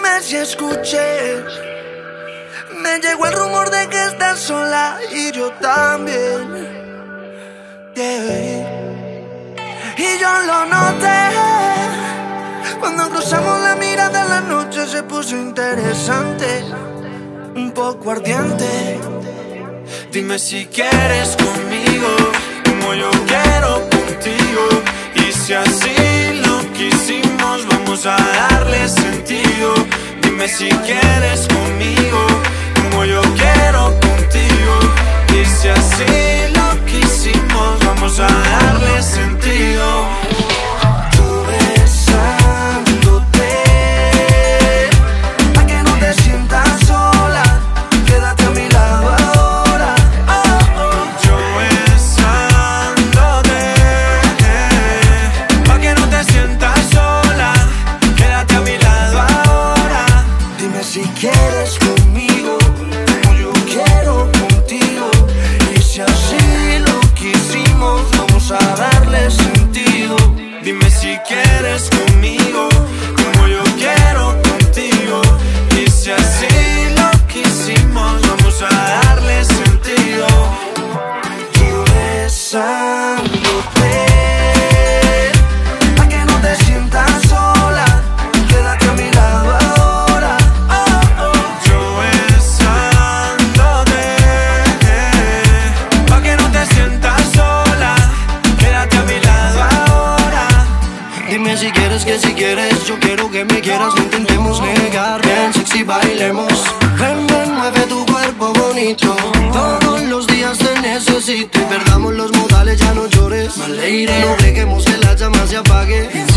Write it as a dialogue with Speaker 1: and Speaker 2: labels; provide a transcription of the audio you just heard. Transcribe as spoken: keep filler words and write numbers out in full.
Speaker 1: Dime si escuché. Me llegó el rumor de que estás sola y yo también. Yeah. Y yo lo noté. Cuando cruzamos la mirada, la noche se puso interesante, un poco ardiente.
Speaker 2: Dime si quieres conmigo, como yo quiero contigo. Y si así lo quisimos, vamos a darle sentido. Dime si quieres conmigo, como yo quiero contigo. Y si así lo quisimos, vamos a darle sentido.
Speaker 1: Tú besándote, pa' que no te sientas sola, quédate a mi lado ahora. Oh, oh.
Speaker 2: Yo besándote, pa' que no te sientas sola, quédate a mi lado ahora.
Speaker 1: Dime si quieres conmigo, como yo quiero contigo. Y si así lo quisimos, vamos a darle sentido.
Speaker 2: Dime si quieres conmigo, como yo quiero contigo. Y si así lo quisimos, vamos a darle sentido.
Speaker 1: Tú besándote, pa' que no te sientas sola, quédate a mi lado ahora. Oh, oh.
Speaker 2: Yo besándote, pa' que no te sientas sola, quédate a mi lado ahora.
Speaker 1: Dime si quieres, que si quieres, yo quiero que me quieras, no intentemos negar, ven sexy bailemos. Ven, ven, mueve tu cuerpo bonito, todos los días te necesito. Y perdamos los modales, ya no llores, my lady. No dejemos que la llama se apague.